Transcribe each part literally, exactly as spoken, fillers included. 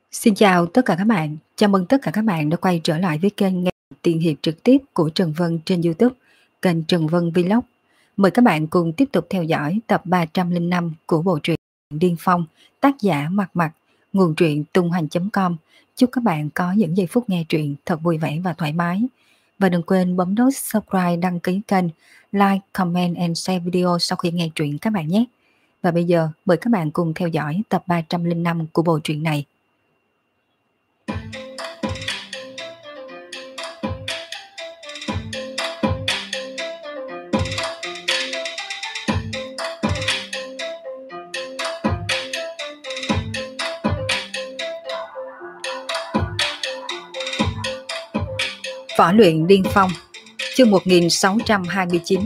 Xin chào tất cả các bạn, chào mừng tất cả các bạn đã quay trở lại với kênh nghe tiền hiệp trực tiếp của Trần Vân trên YouTube, kênh Trần Vân Vlog. Mời các bạn cùng tiếp tục theo dõi tập ba trăm lẻ năm của bộ truyện Điên Phong, tác giả Mặt Mặt, nguồn truyện tung hoành chấm com. Chúc các bạn có những giây phút nghe truyện thật vui vẻ và thoải mái. Và đừng quên bấm nút subscribe, đăng ký kênh, like, comment and share video sau khi nghe truyện các bạn nhé. Và bây giờ mời các bạn cùng theo dõi tập ba trăm lẻ năm của bộ truyện này. Võ luyện điên phong, chương một nghìn sáu trăm hai mươi chín.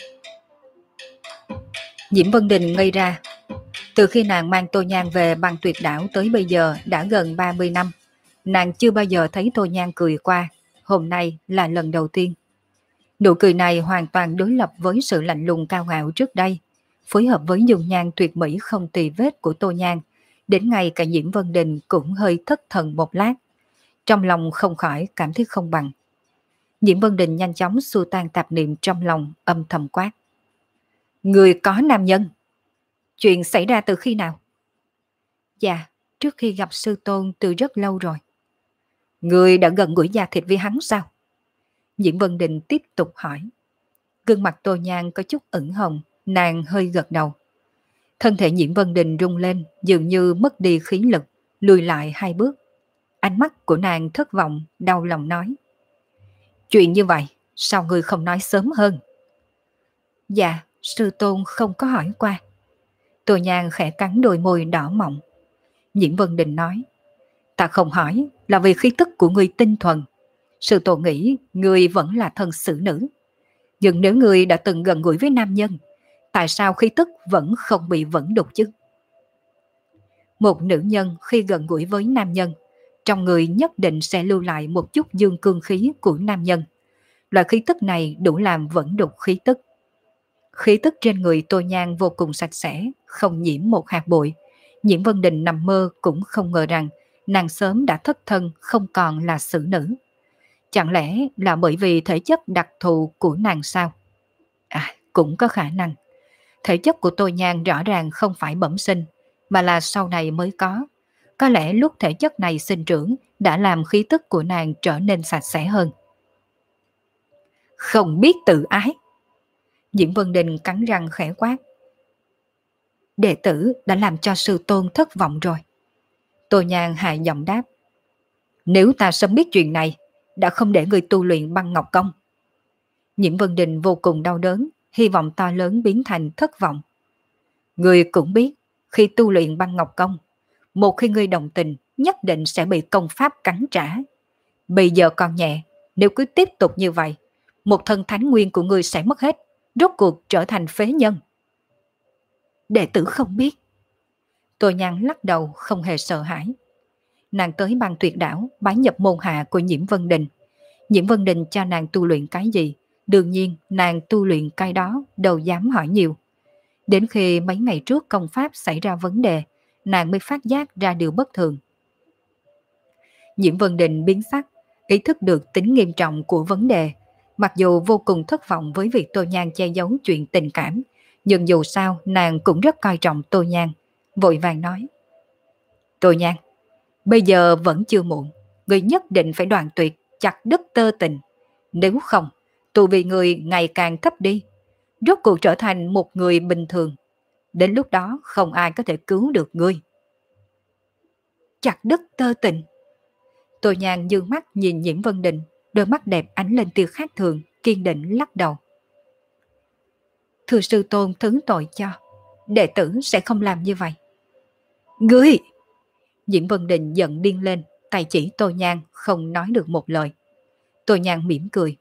Diễm Vân Đình ngây ra. Từ khi nàng mang Tô Nhan về băng tuyệt đảo tới bây giờ đã gần ba mươi năm. Nàng chưa bao giờ thấy Tô Nhan cười qua, hôm nay là lần đầu tiên. Nụ cười này hoàn toàn đối lập với sự lạnh lùng cao ngạo trước đây, phối hợp với dung nhan tuyệt mỹ không tì vết của Tô Nhan, đến ngay cả Diễm Vân Đình cũng hơi thất thần một lát. Trong lòng không khỏi cảm thấy không bằng. Diễm Vân Đình nhanh chóng xua tan tạp niệm trong lòng, âm thầm quát: Người có nam nhân? Chuyện xảy ra từ khi nào? Dạ, trước khi gặp sư tôn từ rất lâu rồi. Người đã gần gũi da thịt với hắn sao? Diễm Vân Đình tiếp tục hỏi. Gương mặt Tô Nhan có chút ửng hồng, nàng hơi gật đầu. Thân thể Diễm Vân Đình rung lên, dường như mất đi khí lực, lùi lại hai bước. Ánh mắt của nàng thất vọng, đau lòng nói: Chuyện như vậy, sao ngươi không nói sớm hơn? Dạ, sư tôn không có hỏi qua. Tô Nhan khẽ cắn đôi môi đỏ mọng. Diễm Vân Đình nói: Ta không hỏi là vì khí tức của ngươi tinh thuần. Sư tôn nghĩ ngươi vẫn là thân xử nữ. Nhưng nếu ngươi đã từng gần gũi với nam nhân, tại sao khí tức vẫn không bị vẫn đục chứ? Một nữ nhân khi gần gũi với nam nhân, trong người nhất định sẽ lưu lại một chút dương cương khí của nam nhân. Loại khí tức này đủ làm vẫn đục khí tức. Khí tức trên người Tô Nhan vô cùng sạch sẽ, không nhiễm một hạt bụi. Diễm Vân Đình nằm mơ cũng không ngờ rằng nàng sớm đã thất thân, không còn là xử nữ. Chẳng lẽ là bởi vì thể chất đặc thù của nàng sao? À, cũng có khả năng. Thể chất của Tô Nhan rõ ràng không phải bẩm sinh, mà là sau này mới có. Có lẽ lúc thể chất này sinh trưởng đã làm khí tức của nàng trở nên sạch sẽ hơn. Không biết tự ái. Diễm Vân Đình cắn răng khẽ quát. Đệ tử đã làm cho sư tôn thất vọng rồi. Tô Nhan hạ giọng đáp. Nếu ta sớm biết chuyện này, đã không để người tu luyện băng ngọc công. Diễm Vân Đình vô cùng đau đớn, hy vọng to lớn biến thành thất vọng. Người cũng biết, khi tu luyện băng ngọc công, một khi ngươi đồng tình, nhất định sẽ bị công pháp cắn trả. Bây giờ còn nhẹ, nếu cứ tiếp tục như vậy, một thân thánh nguyên của ngươi sẽ mất hết, rốt cuộc trở thành phế nhân. Đệ tử không biết. Tô Nhan lắc đầu không hề sợ hãi. Nàng tới băng tuyệt đảo bái nhập môn hạ của Diễm Vân Đình. Diễm Vân Đình cho nàng tu luyện cái gì, đương nhiên nàng tu luyện cái đó, đâu dám hỏi nhiều. Đến khi mấy ngày trước công pháp xảy ra vấn đề, nàng mới phát giác ra điều bất thường. Diễm Vân Đình biến sắc, ý thức được tính nghiêm trọng của vấn đề. Mặc dù vô cùng thất vọng với việc Tô Nhan che giấu chuyện tình cảm, nhưng dù sao nàng cũng rất coi trọng Tô Nhan, vội vàng nói. Tô Nhan, bây giờ vẫn chưa muộn, người nhất định phải đoạn tuyệt, chặt đứt tơ tình. Nếu không, tu vi người ngày càng thấp đi, rốt cuộc trở thành một người bình thường. Đến lúc đó không ai có thể cứu được ngươi. Chặt đứt tơ tình. Tô Nhan dương mắt nhìn Diễm Vân Đình, đôi mắt đẹp ánh lên tia khác thường, kiên định lắc đầu. Thưa sư tôn thứ tội cho, đệ tử sẽ không làm như vậy. Ngươi! Diễm Vân Đình giận điên lên, tay chỉ Tô Nhan không nói được một lời. Tô Nhan mỉm cười.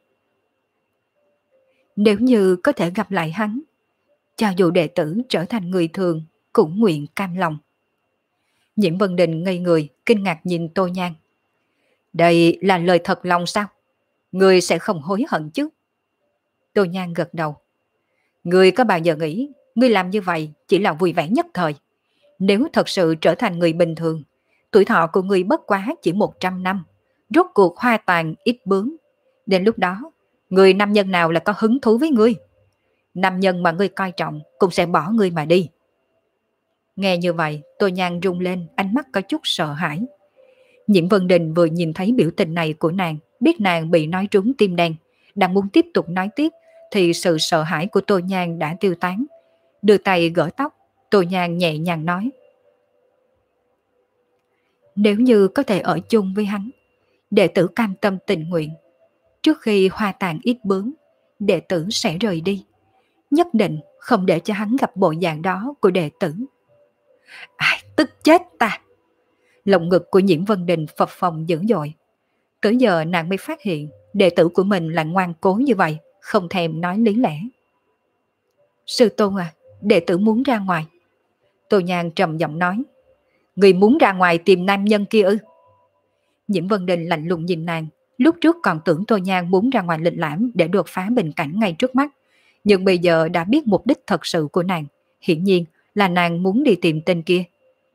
Nếu như có thể gặp lại hắn, cho dù đệ tử trở thành người thường, cũng nguyện cam lòng. Diễm Vân Đình ngây người, kinh ngạc nhìn Tô Nhan. Đây là lời thật lòng sao? Ngươi sẽ không hối hận chứ? Tô Nhan gật đầu. Ngươi có bao giờ nghĩ ngươi làm như vậy chỉ là vui vẻ nhất thời? Nếu thật sự trở thành người bình thường, Tuổi thọ của người bất quá chỉ một trăm năm, rốt cuộc hoa tàn ít bướm. Đến lúc đó, người nam nhân nào là có hứng thú với ngươi? Nam nhân mà ngươi coi trọng cũng sẽ bỏ ngươi mà đi. Nghe như vậy, Tô Nhan rung lên, ánh mắt có chút sợ hãi. Nhiễm Vân Đình vừa nhìn thấy biểu tình này của nàng, biết nàng bị nói trúng tim đen, đang muốn tiếp tục nói tiếp, thì sự sợ hãi của Tô Nhan đã tiêu tán. Đưa tay gỡ tóc, Tô Nhan nhẹ nhàng nói: nếu như có thể ở chung với hắn, đệ tử cam tâm tình nguyện. Trước khi hoa tàn ít bướm, đệ tử sẽ rời đi. Nhất định không để cho hắn gặp bộ dạng đó của đệ tử. Ai, tức chết ta! Lồng ngực của Nhiễm Vân Đình phập phồng dữ dội. Tới giờ nàng mới phát hiện đệ tử của mình là ngoan cố như vậy, không thèm nói lý lẽ. Sư tôn à, đệ tử muốn ra ngoài. Tô Nhan trầm giọng nói: người muốn ra ngoài tìm nam nhân kia ư? Nhiễm Vân Đình lạnh lùng nhìn nàng. Lúc trước còn tưởng Tô Nhan muốn ra ngoài lịch lãm để đột phá bình cảnh ngay trước mắt, nhưng bây giờ đã biết mục đích thật sự của nàng. Hiển nhiên là nàng muốn đi tìm tên kia.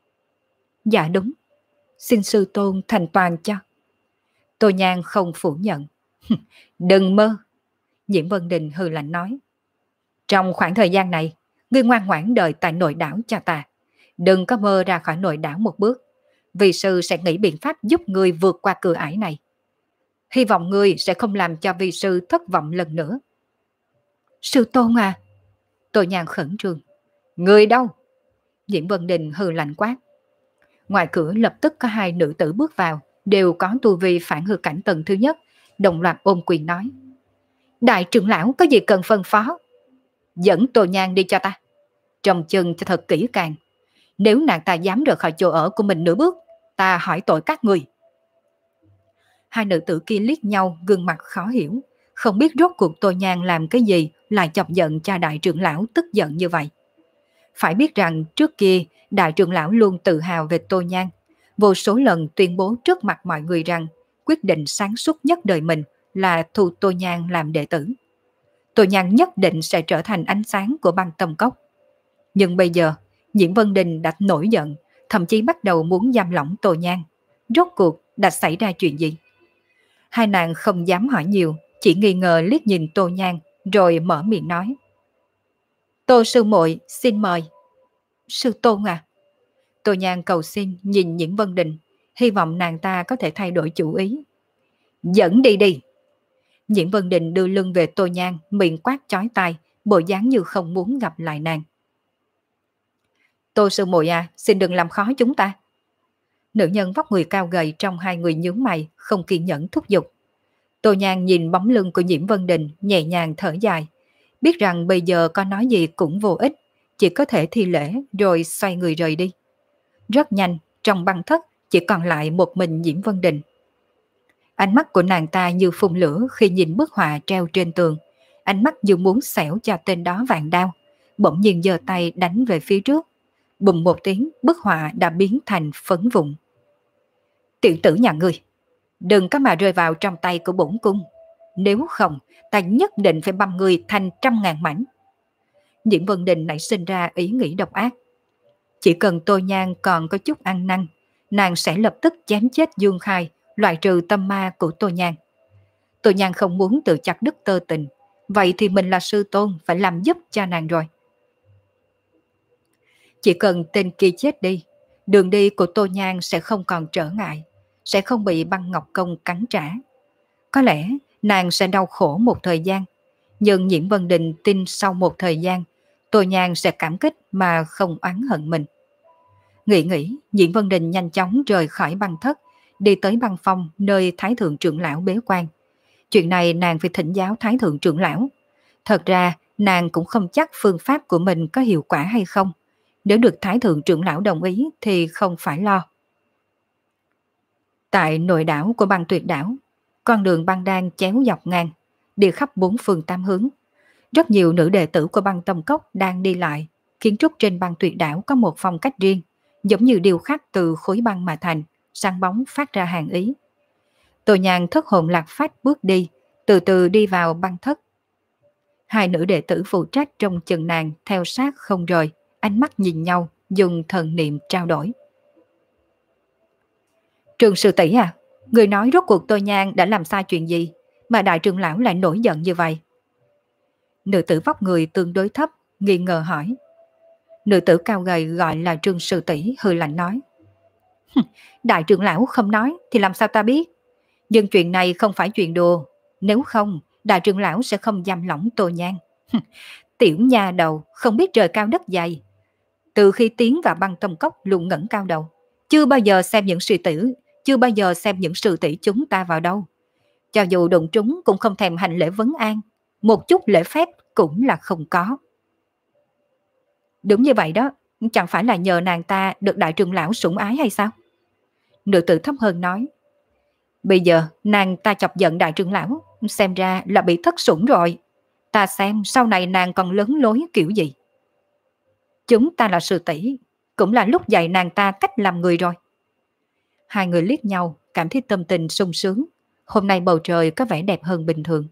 Dạ đúng, xin sư tôn thành toàn cho. Tô Nhan không phủ nhận. Đừng mơ. Nhiễm Vân Đình hừ lạnh nói: trong khoảng thời gian này, ngươi ngoan ngoãn đợi tại nội đảo cho ta. Đừng có mơ ra khỏi nội đảo một bước. Vị sư sẽ nghĩ biện pháp giúp ngươi vượt qua cửa ải này. Hy vọng ngươi sẽ không làm cho vị sư thất vọng lần nữa. Sư tôn à! Tô Nhan khẩn trương. Ngươi đâu? Nhiễm Vân Đình hừ lạnh quát. Ngoài cửa lập tức có hai nữ tử bước vào, đều có tu vi phản hư cảnh tầng thứ nhất, đồng loạt ôm quyền nói: đại trưởng lão có gì cần phân phó? Dẫn Tô Nhan đi cho ta. Trông chừng cho thật kỹ càng. Nếu nàng ta dám rời khỏi chỗ ở của mình nửa bước, ta hỏi tội các người. Hai nữ tử kia liếc nhau, gương mặt khó hiểu, không biết rốt cuộc Tô Nhan làm cái gì lại chọc giận cha đại trưởng lão tức giận như vậy. Phải biết rằng trước kia đại trưởng lão luôn tự hào về Tô Nhan, vô số lần tuyên bố trước mặt mọi người rằng quyết định sáng suốt nhất đời mình là thu Tô Nhan làm đệ tử. Tô Nhan nhất định sẽ trở thành ánh sáng của băng tâm cốc. Nhưng bây giờ Nhiễm Vân Đình đã nổi giận, thậm chí bắt đầu muốn giam lỏng Tô Nhan. Rốt cuộc đã xảy ra chuyện gì? Hai nàng không dám hỏi nhiều, chỉ nghi ngờ liếc nhìn Tô Nhan, rồi mở miệng nói: Tô sư muội xin mời. Sư tôn à? Tô Nhan cầu xin nhìn Nhiễm Vân Đình, hy vọng nàng ta có thể thay đổi chủ ý. Dẫn đi đi. Nhiễm Vân Đình đưa lưng về Tô Nhan, miệng quát chói tai, bộ dáng như không muốn gặp lại nàng. Tô sư muội à, xin đừng làm khó chúng ta. Nữ nhân vóc người cao gầy trong hai người nhướng mày, không kiên nhẫn thúc giục. Tô Nhan nhìn bóng lưng của Nhiễm Vân Đình, nhẹ nhàng thở dài, biết rằng bây giờ có nói gì cũng vô ích, chỉ có thể thi lễ rồi xoay người rời đi. Rất nhanh, trong băng thất chỉ còn lại một mình Nhiễm Vân Đình. Ánh mắt của nàng ta như phun lửa khi nhìn bức họa treo trên tường, ánh mắt như muốn xẻo cho tên đó vạn đao, bỗng nhiên giơ tay đánh về phía trước. Bùm một tiếng, bức họa đã biến thành phấn vụn. Tiểu tử nhà ngươi, đừng có mà rơi vào trong tay của bổn cung, nếu không ta nhất định phải băm ngươi thành trăm ngàn mảnh. Nhiễm Vân Đình nảy sinh ra ý nghĩ độc ác. Chỉ cần Tô Nhan còn có chút ăn năn, nàng sẽ lập tức chém chết Dương Khai, loại trừ tâm ma của Tô Nhan. Tô Nhan không muốn tự chặt đứt tơ tình, vậy thì mình là sư tôn phải làm giúp cho nàng rồi. Chỉ cần tên kia chết đi, đường đi của Tô Nhan sẽ không còn trở ngại, sẽ không bị băng ngọc công cắn trả. Có lẽ nàng sẽ đau khổ một thời gian, nhưng Nhiễm Vân Đình tin sau một thời gian, Tô Nhan sẽ cảm kích mà không oán hận mình. Nghĩ nghĩ, Nhiễm Vân Đình nhanh chóng rời khỏi băng thất, đi tới băng phong nơi Thái Thượng trưởng lão bế quan. Chuyện này nàng phải thỉnh giáo Thái Thượng trưởng lão. Thật ra nàng cũng không chắc phương pháp của mình có hiệu quả hay không. Nếu được Thái Thượng trưởng lão đồng ý thì không phải lo. Tại nội đảo của băng tuyệt đảo, con đường băng đang chéo dọc ngang, đi khắp bốn phương tám hướng. Rất nhiều nữ đệ tử của băng tâm cốc đang đi lại. Kiến trúc trên băng tuyệt đảo có một phong cách riêng, giống như điêu khắc từ khối băng mà thành, sáng bóng phát ra hàn ý. Tô Nhan thất hồn lạc phách bước đi, từ từ đi vào băng thất. Hai nữ đệ tử phụ trách trong chừng nàng theo sát không rời, ánh mắt nhìn nhau, dùng thần niệm trao đổi. Trường sư tỷ à, người nói rốt cuộc tôi Nhan đã làm sai chuyện gì mà đại trưởng lão lại nổi giận như vậy? Nữ tử vóc người tương đối thấp, nghi ngờ hỏi. Nữ tử cao gầy gọi là Trương sư tỷ hừ lạnh nói. Đại trưởng lão không nói thì làm sao ta biết? Nhưng chuyện này không phải chuyện đùa. Nếu không, đại trưởng lão sẽ không giam lỏng Tô Nhan. Tiểu nha đầu không biết trời cao đất dày. Từ khi tiến vào băng tâm cốc luôn ngẩng cao đầu. Chưa bao giờ xem những sư tử, chưa bao giờ xem những sư tỷ chúng ta vào đâu. Cho dù đụng trúng cũng không thèm hành lễ vấn an. Một chút lễ phép cũng là không có. Đúng như vậy đó, chẳng phải là nhờ nàng ta được đại trưởng lão sủng ái hay sao? Nữ tử thấp hơn nói. Bây giờ nàng ta chọc giận đại trưởng lão, xem ra là bị thất sủng rồi. Ta xem sau này nàng còn lớn lối kiểu gì. Chúng ta là sư tỷ, cũng là lúc dạy nàng ta cách làm người rồi. Hai người liếc nhau, cảm thấy tâm tình sung sướng. Hôm nay bầu trời có vẻ đẹp hơn bình thường.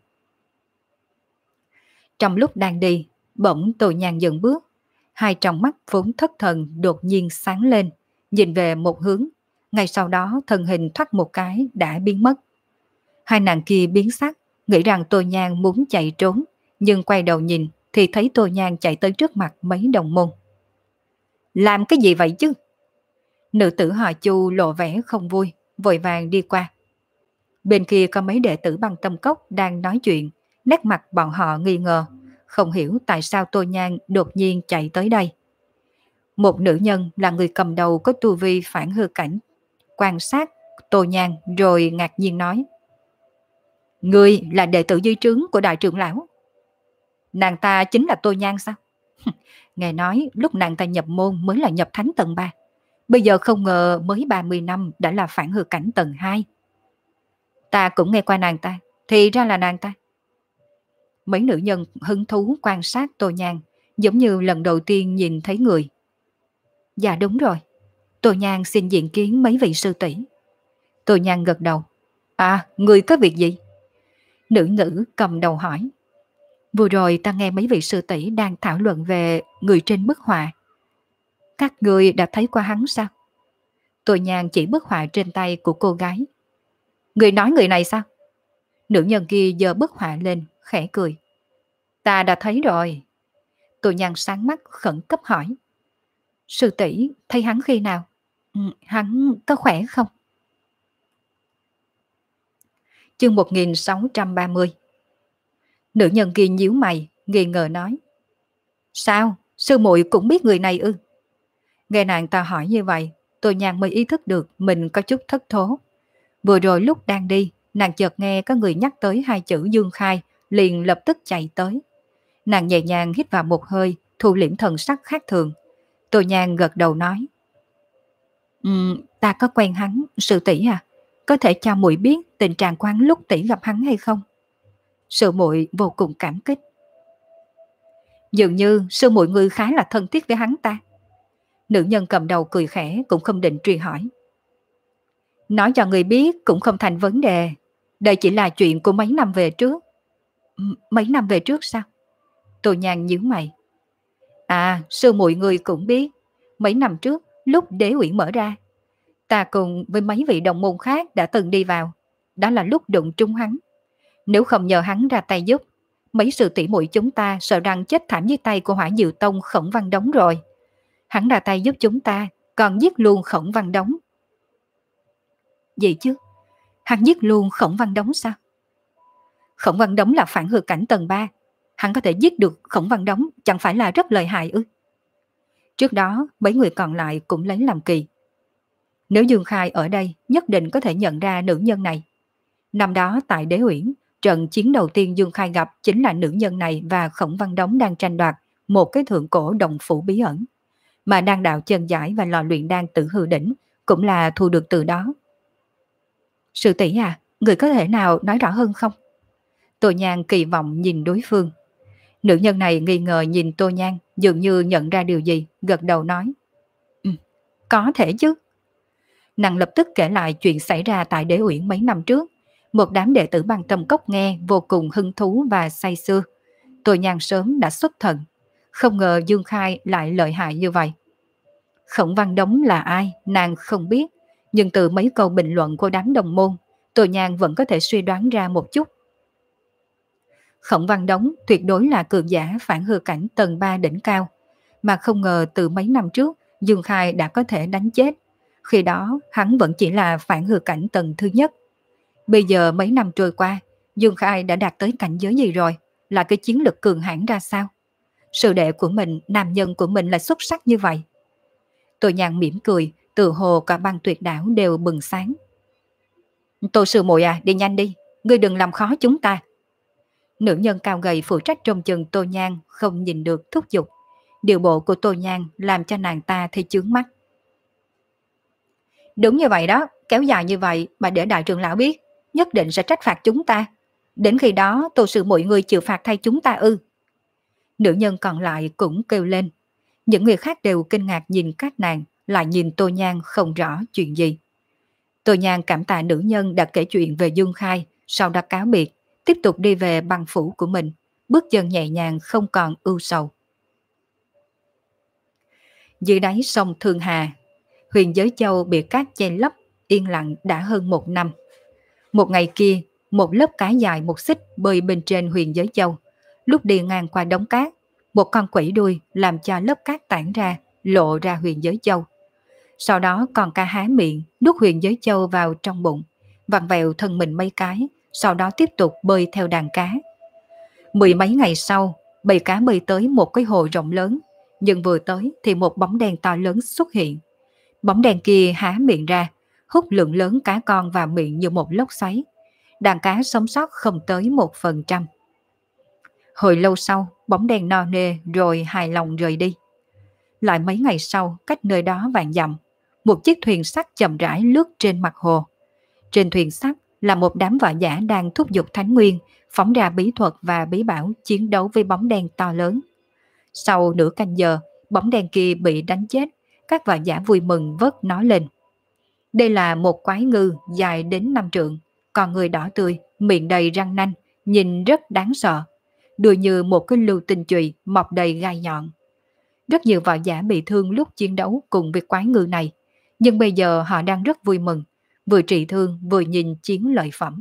Trong lúc đang đi, bỗng Tô Nhan dừng bước. Hai tròng mắt vốn thất thần đột nhiên sáng lên, nhìn về một hướng. Ngay sau đó thân hình thoát một cái đã biến mất. Hai nàng kia biến sắc, nghĩ rằng Tô Nhan muốn chạy trốn, nhưng quay đầu nhìn thì thấy Tô Nhan chạy tới trước mặt mấy đồng môn. Làm cái gì vậy chứ? Nữ tử họ Chu lộ vẻ không vui, vội vàng đi qua. Bên kia có mấy đệ tử băng tâm cốc đang nói chuyện, nét mặt bọn họ nghi ngờ, không hiểu tại sao Tô Nhan đột nhiên chạy tới đây. Một nữ nhân là người cầm đầu có tu vi phản hư cảnh, quan sát Tô Nhan rồi ngạc nhiên nói. Người là đệ tử dưới trướng của đại trưởng lão. Nàng ta chính là Tô Nhan sao? Nghe nói lúc nàng ta nhập môn mới là nhập thánh tầng ba. Bây giờ không ngờ mới ba mươi năm đã là phản hư cảnh tầng hai. Ta cũng nghe qua nàng ta, thì ra là nàng ta. Mấy nữ nhân hứng thú quan sát Tô Nhan, giống như lần đầu tiên nhìn thấy người. Dạ đúng rồi, Tô Nhan xin diện kiến mấy vị sư tỷ. Tô Nhan gật đầu. À, người có việc gì? Nữ nữ cầm đầu hỏi. Vừa rồi ta nghe mấy vị sư tỷ đang thảo luận về người trên bức họa. Các người đã thấy qua hắn sao? Tô Nhan chỉ bức họa trên tay của cô gái. Người nói người này sao? Nữ nhân kia giơ bức họa lên, khẽ cười. Ta đã thấy rồi. Tô Nhan sáng mắt khẩn cấp hỏi. Sư tỷ thấy hắn khi nào? Ừ, hắn có khỏe không? Chương một nghìn sáu trăm ba mươi. Nữ nhân kia nhíu mày, nghi ngờ nói. Sao? Sư muội cũng biết người này ư? Nghe nàng ta hỏi như vậy, Tô Nhan mới ý thức được mình có chút thất thố. Vừa rồi lúc đang đi, nàng chợt nghe có người nhắc tới hai chữ Dương Khai, liền lập tức chạy tới. Nàng nhẹ nhàng hít vào một hơi, thu liễm thần sắc khác thường. Tô Nhan gật đầu nói. Um, ta có quen hắn, sư tỷ à? Có thể cho muội biết tình trạng của hắn lúc tỷ gặp hắn hay không? Sư muội vô cùng cảm kích. Dường như sư muội ngươi khá là thân thiết với hắn ta. Nữ nhân cầm đầu cười khẽ cũng không định truy hỏi. Nói cho người biết cũng không thành vấn đề. Đây chỉ là chuyện của mấy năm về trước. M- mấy năm về trước sao? Tô Nhan nhíu mày. À, sư muội người cũng biết. Mấy năm trước, lúc đế uyển mở ra, ta cùng với mấy vị đồng môn khác đã từng đi vào. Đó là lúc đụng trúng hắn. Nếu không nhờ hắn ra tay giúp, mấy sự tỉ muội chúng ta sợ rằng chết thảm dưới tay của Hỏa Diệu Tông Khổng Văn Đống rồi. Hắn ra tay giúp chúng ta, còn giết luôn Khổng Văn Đống. Gì chứ? Hắn giết luôn Khổng Văn Đống sao? Khổng Văn Đống là phản hư cảnh tầng ba. Hắn có thể giết được Khổng Văn Đống chẳng phải là rất lợi hại ư? Trước đó, mấy người còn lại cũng lấy làm kỳ. Nếu Dương Khai ở đây, nhất định có thể nhận ra nữ nhân này. Năm đó tại Đế Uyển, trận chiến đầu tiên Dương Khai gặp chính là nữ nhân này và Khổng Văn Đống đang tranh đoạt một cái thượng cổ đồng phủ bí ẩn. Mà đan đạo chân giải và lò luyện đan tử hư đỉnh cũng là thu được từ đó. Sư tỷ à, người có thể nào nói rõ hơn không? Tô Nhan kỳ vọng nhìn đối phương. Nữ nhân này nghi ngờ nhìn Tô Nhan, dường như nhận ra điều gì, gật đầu nói. Ừ, có thể chứ. Nàng lập tức kể lại chuyện xảy ra tại Đế Uyển mấy năm trước. Một đám đệ tử băng tâm cốc nghe vô cùng hứng thú và say sưa. Tô Nhan sớm đã xuất thần. Không ngờ Dương Khai lại lợi hại như vậy. Khổng Văn Đống là ai, nàng không biết. Nhưng từ mấy câu bình luận của đám đồng môn, Tô Nhan vẫn có thể suy đoán ra một chút. Khổng Văn Đống tuyệt đối là cường giả phản hư cảnh tầng ba đỉnh cao, mà không ngờ từ mấy năm trước Dương Khai đã có thể đánh chết. Khi đó hắn vẫn chỉ là phản hư cảnh tầng thứ nhất. Bây giờ mấy năm trôi qua, Dương Khai đã đạt tới cảnh giới gì rồi? Là cái chiến lực cường hãn ra sao? Sư đệ của mình, nam nhân của mình là xuất sắc như vậy. Tô Nhan mỉm cười, tự hồ cả băng tuyệt đảo đều bừng sáng. Tô sư muội à, đi nhanh đi, ngươi đừng làm khó chúng ta. Nữ nhân cao gầy phụ trách trông chừng Tô Nhan không nhìn được thúc giục. Điều bộ của Tô Nhan làm cho nàng ta thấy chướng mắt. Đúng như vậy đó, kéo dài như vậy mà để đại trưởng lão biết, nhất định sẽ trách phạt chúng ta. Đến khi đó Tô sư muội người chịu phạt thay chúng ta ư? Nữ nhân còn lại cũng kêu lên. Những người khác đều kinh ngạc nhìn các nàng, lại nhìn Tô Nhan không rõ chuyện gì. Tô Nhan cảm tạ nữ nhân đã kể chuyện về Dương Khai, sau đó cáo biệt, tiếp tục đi về băng phủ của mình, bước chân nhẹ nhàng không còn ưu sầu. Dưới đáy sông Thương Hà, Huyền Giới Châu bị cát che lấp, yên lặng đã hơn một năm. Một ngày kia, một lớp cá dài một xích bơi bên trên Huyền Giới Châu. Lúc đi ngang qua đống cát, một con quẩy đuôi làm cho lớp cát tản ra, lộ ra Huyền Giới Châu. Sau đó con cá há miệng, nuốt Huyền Giới Châu vào trong bụng, vặn vẹo thân mình mấy cái, sau đó tiếp tục bơi theo đàn cá. Mười mấy ngày sau, bầy cá bơi tới một cái hồ rộng lớn, nhưng vừa tới thì một bóng đen to lớn xuất hiện. Bóng đen kia há miệng ra, hút lượng lớn cá con vào miệng như một lốc xoáy. Đàn cá sống sót không tới một phần trăm. Hồi lâu sau, bóng đen no nê rồi hài lòng rời đi. Lại mấy ngày sau, cách nơi đó vạn dặm, một chiếc thuyền sắt chậm rãi lướt trên mặt hồ. Trên thuyền sắt là một đám võ giả đang thúc giục thánh nguyên, phóng ra bí thuật và bí bảo chiến đấu với bóng đen to lớn. Sau nửa canh giờ, bóng đen kia bị đánh chết, các võ giả vui mừng vớt nó lên. Đây là một quái ngư dài đến năm trượng, con người đỏ tươi, miệng đầy răng nanh, nhìn rất đáng sợ. Đuôi như một cái lưu tinh chùy mọc đầy gai nhọn. Rất nhiều võ giả bị thương lúc chiến đấu cùng với quái ngư này, nhưng bây giờ họ đang rất vui mừng, vừa trị thương vừa nhìn chiến lợi phẩm.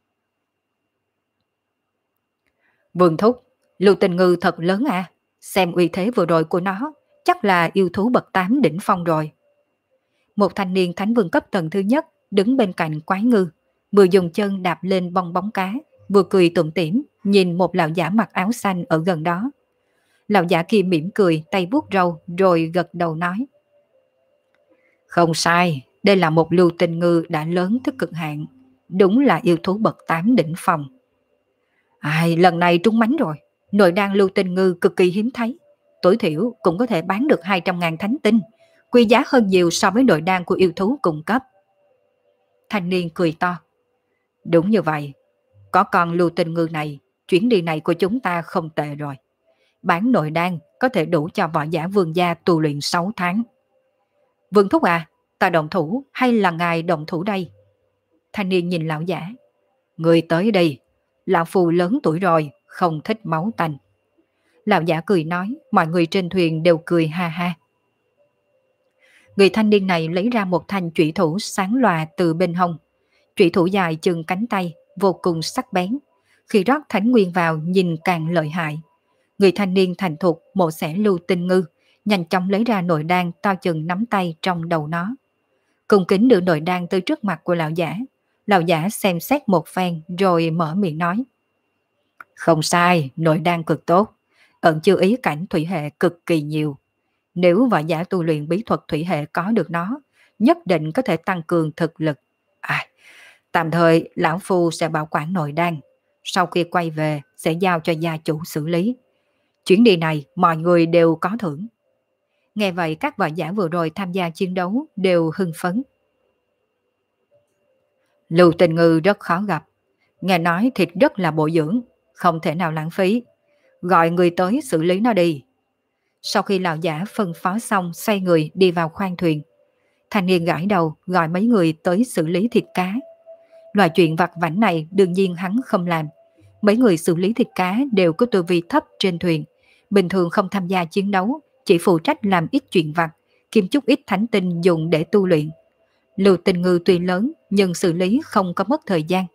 Vương thúc, lưu tinh ngư thật lớn à, xem uy thế vừa rồi của nó, chắc là yêu thú bậc tám đỉnh phong rồi. Một thanh niên thánh vương cấp tầng thứ nhất đứng bên cạnh quái ngư, vừa dùng chân đạp lên bong bóng cá, vừa cười tủm tỉm nhìn một lão giả mặc áo xanh ở gần đó. Lão giả kia mỉm cười, tay vuốt râu rồi gật đầu nói. Không sai, đây là một lưu tinh ngư đã lớn tới cực hạn, đúng là yêu thú bậc tám đỉnh phong. Ai, lần này trúng mánh rồi, nội đan lưu tinh ngư cực kỳ hiếm thấy, tối thiểu cũng có thể bán được hai trăm ngàn thánh tinh, quý giá hơn nhiều so với nội đan của yêu thú cung cấp. Thanh niên cười to. Đúng như vậy, có con lưu tinh ngư này, chuyến đi này của chúng ta không tệ rồi. Bán nội đan có thể đủ cho võ giả vương gia tu luyện sáu tháng. Vương thúc à, ta động thủ hay là ngài động thủ đây? Thanh niên nhìn lão giả. Người tới đây, lão phù lớn tuổi rồi, không thích máu tanh. Lão giả cười nói, mọi người trên thuyền đều cười ha ha. Người thanh niên này lấy ra một thanh chủy thủ sáng loà từ bên hông. Chủy thủ dài chừng cánh tay, vô cùng sắc bén. Khi rót thánh nguyên vào nhìn càng lợi hại. Người thanh niên thành thục mổ xẻ lưu tinh ngư, nhanh chóng lấy ra nội đan to chừng nắm tay trong đầu nó. Cung kính đưa nội đan tới trước mặt của lão giả. Lão giả xem xét một phen rồi mở miệng nói. Không sai, nội đan cực tốt, ẩn chứa ý cảnh thủy hệ cực kỳ nhiều. Nếu võ giả tu luyện bí thuật thủy hệ có được nó, nhất định có thể tăng cường thực lực. À, tạm thời lão phu sẽ bảo quản nội đan, sau khi quay về sẽ giao cho gia chủ xử lý. Chuyến đi này mọi người đều có thưởng. Nghe vậy các võ giả vừa rồi tham gia chiến đấu đều hưng phấn. Lưu tinh ngư rất khó gặp, nghe nói thịt rất là bổ dưỡng, không thể nào lãng phí. Gọi người tới xử lý nó đi. Sau khi lão giả phân phó xong xoay người đi vào khoang thuyền. Thanh niên gãi đầu gọi mấy người tới xử lý thịt cá. Loại chuyện vặt vãnh này đương nhiên hắn không làm. Mấy người xử lý thịt cá đều có tu vi thấp trên thuyền, bình thường không tham gia chiến đấu, chỉ phụ trách làm ít chuyện vặt, kiếm chút ít thánh tinh dùng để tu luyện. Lưu Tinh Ngư tuy lớn nhưng xử lý không có mất thời gian.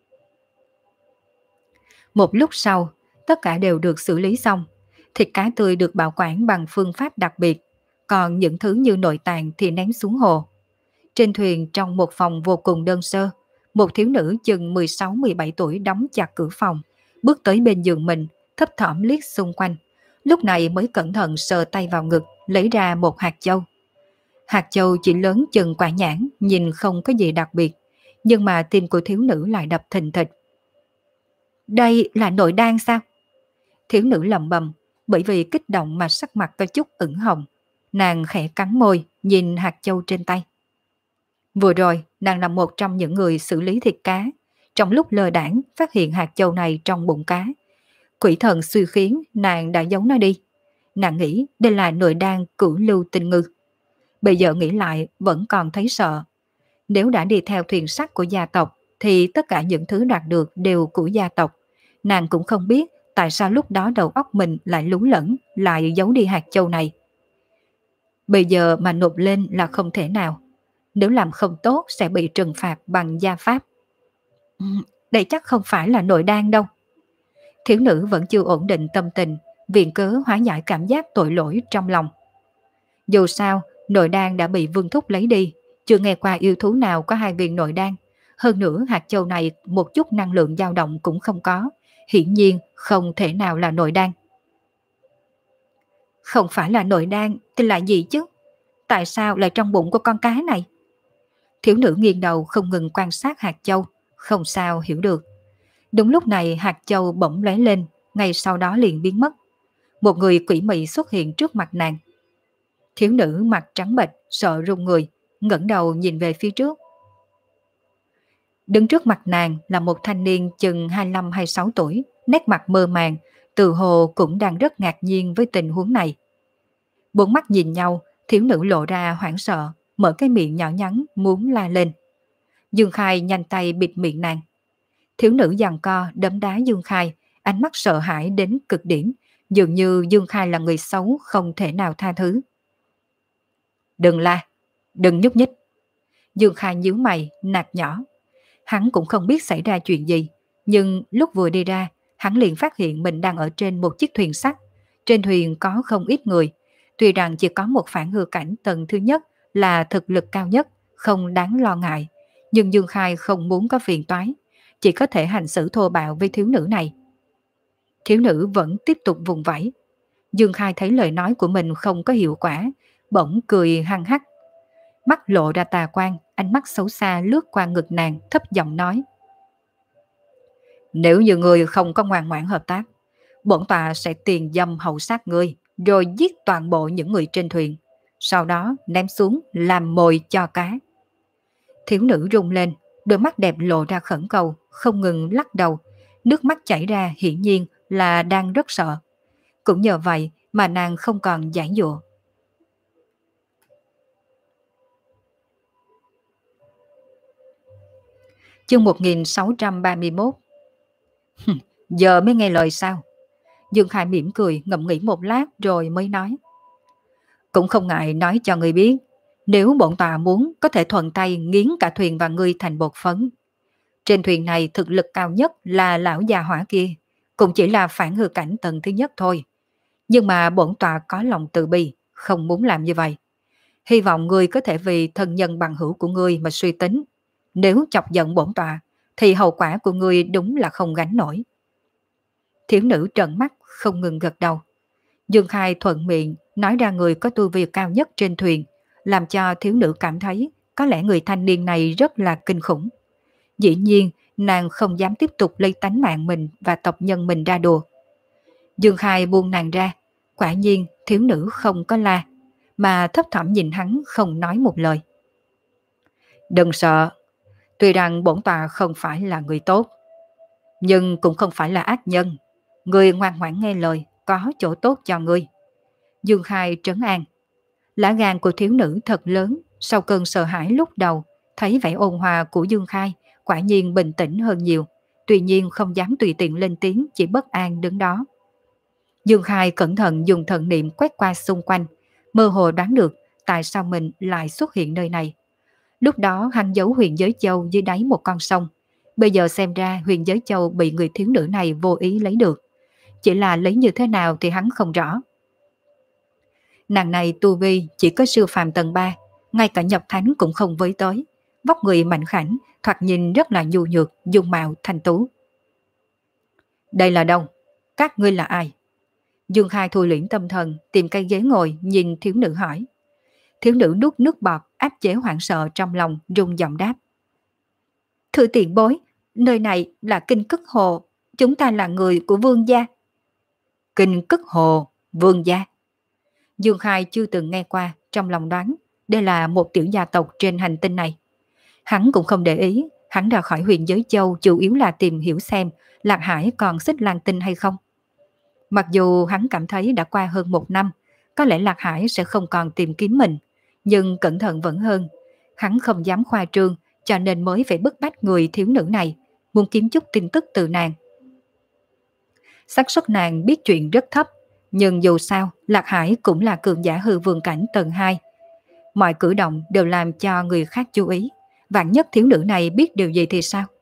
Một lúc sau, tất cả đều được xử lý xong. Thịt cá tươi được bảo quản bằng phương pháp đặc biệt, còn những thứ như nội tạng thì ném xuống hồ. Trên thuyền trong một phòng vô cùng đơn sơ, một thiếu nữ chừng mười sáu mười bảy tuổi đóng chặt cửa phòng, bước tới bên giường mình, thấp thỏm liếc xung quanh. Lúc này mới cẩn thận sờ tay vào ngực, lấy ra một hạt châu. Hạt châu chỉ lớn chừng quả nhãn, nhìn không có gì đặc biệt, nhưng mà tim của thiếu nữ lại đập thình thịch. Đây là nội đan sao? Thiếu nữ lẩm bẩm, bởi vì kích động mà sắc mặt có chút ửng hồng. Nàng khẽ cắn môi, nhìn hạt châu trên tay. Vừa rồi, nàng là một trong những người xử lý thịt cá. Trong lúc lơ đãng phát hiện hạt châu này trong bụng cá. Quỷ thần suy khiến nàng đã giấu nó đi. Nàng nghĩ đây là nội đan cửu lưu tinh ngư. Bây giờ nghĩ lại vẫn còn thấy sợ. Nếu đã đi theo thuyền sắt của gia tộc thì tất cả những thứ đạt được đều của gia tộc. Nàng cũng không biết tại sao lúc đó đầu óc mình lại lú lẫn, lại giấu đi hạt châu này. Bây giờ mà nộp lên là không thể nào. Nếu làm không tốt sẽ bị trừng phạt bằng gia pháp. Ừ, đây chắc không phải là nội đan đâu. Thiếu nữ vẫn chưa ổn định tâm tình, viện cớ hóa giải cảm giác tội lỗi trong lòng. Dù sao, nội đan đã bị Vương Thúc lấy đi, chưa nghe qua yêu thú nào có hai viên nội đan. Hơn nữa hạt châu này một chút năng lượng dao động cũng không có, hiển nhiên không thể nào là nội đan. Không phải là nội đan thì là gì chứ? Tại sao lại trong bụng của con cá này? Thiếu nữ nghiêng đầu không ngừng quan sát hạt châu, không sao hiểu được. Đúng lúc này hạt châu bỗng lóe lên, ngay sau đó liền biến mất. Một người quỷ mị xuất hiện trước mặt nàng. Thiếu nữ mặt trắng bệch, sợ run người, ngẩng đầu nhìn về phía trước. Đứng trước mặt nàng là một thanh niên chừng hai mươi lăm hai mươi sáu tuổi, nét mặt mơ màng, từ hồ cũng đang rất ngạc nhiên với tình huống này. Bốn mắt nhìn nhau, thiếu nữ lộ ra hoảng sợ, mở cái miệng nhỏ nhắn muốn la lên. Dương Khai nhanh tay bịt miệng nàng. Thiếu nữ giằng co đấm đá Dương Khai, ánh mắt sợ hãi đến cực điểm, dường như Dương Khai là người xấu không thể nào tha thứ. Đừng la, đừng nhúc nhích. Dương Khai nhíu mày, nạt nhỏ. Hắn cũng không biết xảy ra chuyện gì, nhưng lúc vừa đi ra, hắn liền phát hiện mình đang ở trên một chiếc thuyền sắt. Trên thuyền có không ít người, tuy rằng chỉ có một phản hư cảnh tầng thứ nhất là thực lực cao nhất, không đáng lo ngại. Nhưng Dương Khai không muốn có phiền toái, chỉ có thể hành xử thô bạo với thiếu nữ này. Thiếu nữ vẫn tiếp tục vùng vẫy. Dương Khai thấy lời nói của mình không có hiệu quả, bỗng cười hăng hắc. Mắt lộ ra tà quang, ánh mắt xấu xa lướt qua ngực nàng, thấp giọng nói. Nếu như người không có ngoan ngoãn hợp tác, bổn tọa sẽ tiền dâm hậu sát ngươi, rồi giết toàn bộ những người trên thuyền, sau đó ném xuống làm mồi cho cá. Thiếu nữ rung lên, đôi mắt đẹp lộ ra khẩn cầu, không ngừng lắc đầu, nước mắt chảy ra hiển nhiên là đang rất sợ. Cũng nhờ vậy mà nàng không còn giãy giụa. Chương một nghìn sáu trăm ba mươi mốt. Giờ mới nghe lời sao? Dương Khai mỉm cười ngẫm nghĩ một lát rồi mới nói. Cũng không ngại nói cho người biết, nếu bổn tọa muốn có thể thuận tay nghiến cả thuyền và ngươi thành bột phấn. Trên thuyền này thực lực cao nhất là lão già hỏa kia, cũng chỉ là phản hư cảnh tầng thứ nhất thôi. Nhưng mà bổn tọa có lòng từ bi, không muốn làm như vậy. Hy vọng ngươi có thể vì thân nhân bằng hữu của ngươi mà suy tính. Nếu chọc giận bổn tọa, thì hậu quả của ngươi đúng là không gánh nổi. Thiếu nữ trợn mắt không ngừng gật đầu. Dương Khai thuận miệng nói ra người có tu vi cao nhất trên thuyền, làm cho thiếu nữ cảm thấy có lẽ người thanh niên này rất là kinh khủng. Dĩ nhiên nàng không dám tiếp tục lấy tánh mạng mình và tộc nhân mình ra đùa. Dương Khai buông nàng ra, quả nhiên thiếu nữ không có la, mà thấp thỏm nhìn hắn không nói một lời. Đừng sợ, tuy rằng bổn tọa không phải là người tốt, nhưng cũng không phải là ác nhân. Người ngoan ngoãn nghe lời, có chỗ tốt cho ngươi. Dương Khai trấn an. Lá gan của thiếu nữ thật lớn, sau cơn sợ hãi lúc đầu, thấy vẻ ôn hòa của Dương Khai, quả nhiên bình tĩnh hơn nhiều, tuy nhiên không dám tùy tiện lên tiếng, chỉ bất an đứng đó. Dương Khai cẩn thận dùng thần niệm quét qua xung quanh, mơ hồ đoán được tại sao mình lại xuất hiện nơi này. Lúc đó hắn giấu huyền giới châu dưới đáy một con sông. Bây giờ xem ra huyền giới châu bị người thiếu nữ này vô ý lấy được. Chỉ là lấy như thế nào thì hắn không rõ. Nàng này tu vi chỉ có siêu phàm tầng ba, ngay cả nhập thánh cũng không với tới. Vóc người mạnh khảnh, thoạt nhìn rất là nhu nhược, dung mạo thanh tú. Đây là đâu? Các ngươi là ai? Dương Khai thu liễm tâm thần, tìm cây ghế ngồi, nhìn thiếu nữ hỏi. Thiếu nữ nuốt nước bọt, áp chế hoảng sợ trong lòng, run giọng đáp. Thưa tiền bối, nơi này là Kinh Cức Hồ, chúng ta là người của vương gia. Kinh Cức Hồ, vương gia. Dương Khai chưa từng nghe qua, trong lòng đoán, đây là một tiểu gia tộc trên hành tinh này. Hắn cũng không để ý, hắn ra khỏi huyền giới châu chủ yếu là tìm hiểu xem Lạc Hải còn xích Lan Tinh hay không. Mặc dù hắn cảm thấy đã qua hơn một năm, có lẽ Lạc Hải sẽ không còn tìm kiếm mình, nhưng cẩn thận vẫn hơn. Hắn không dám khoa trương, cho nên mới phải bức bách người thiếu nữ này, muốn kiếm chút tin tức từ nàng. Xác suất nàng biết chuyện rất thấp, nhưng dù sao, Lạc Hải cũng là cường giả hư vương cảnh tầng hai. Mọi cử động đều làm cho người khác chú ý. Vạn nhất thiếu nữ này biết điều gì thì sao?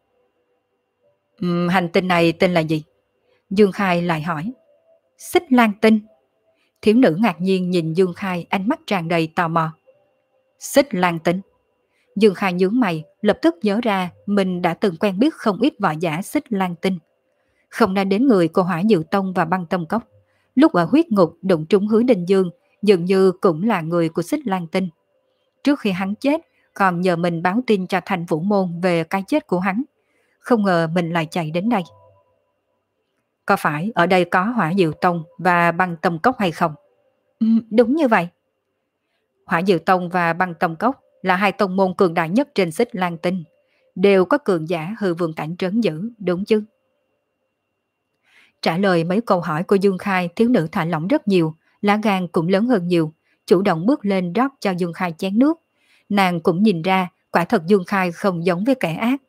Uhm, hành tinh này tên là gì? Dương Khai lại hỏi. Xích Lan Tinh. Thiếu nữ ngạc nhiên nhìn Dương Khai, ánh mắt tràn đầy tò mò. Xích Lan Tinh. Dương Khai nhướng mày, lập tức nhớ ra mình đã từng quen biết không ít võ giả Xích Lan Tinh. Không nên đến người của Hỏa Diệu Tông và Băng Tâm Cốc. Lúc ở huyết ngục đụng trúng Hứa Đình Dương, dường như cũng là người của Xích Lan Tinh. Trước khi hắn chết, còn nhờ mình báo tin cho Thành Vũ Môn về cái chết của hắn. Không ngờ mình lại chạy đến đây. Có phải ở đây có Hỏa Diệu Tông và Băng Tâm Cốc hay không? Ừ, đúng như vậy. Hỏa Diệu Tông và Băng Tâm Cốc là hai tông môn cường đại nhất trên Xích Lan Tinh. Đều có cường giả hư vương cảnh trấn giữ, đúng chứ? Trả lời mấy câu hỏi của Dương Khai, thiếu nữ thả lỏng rất nhiều, lá gan cũng lớn hơn nhiều, chủ động bước lên rót cho Dương Khai chén nước. Nàng cũng nhìn ra, quả thật Dương Khai không giống với kẻ ác.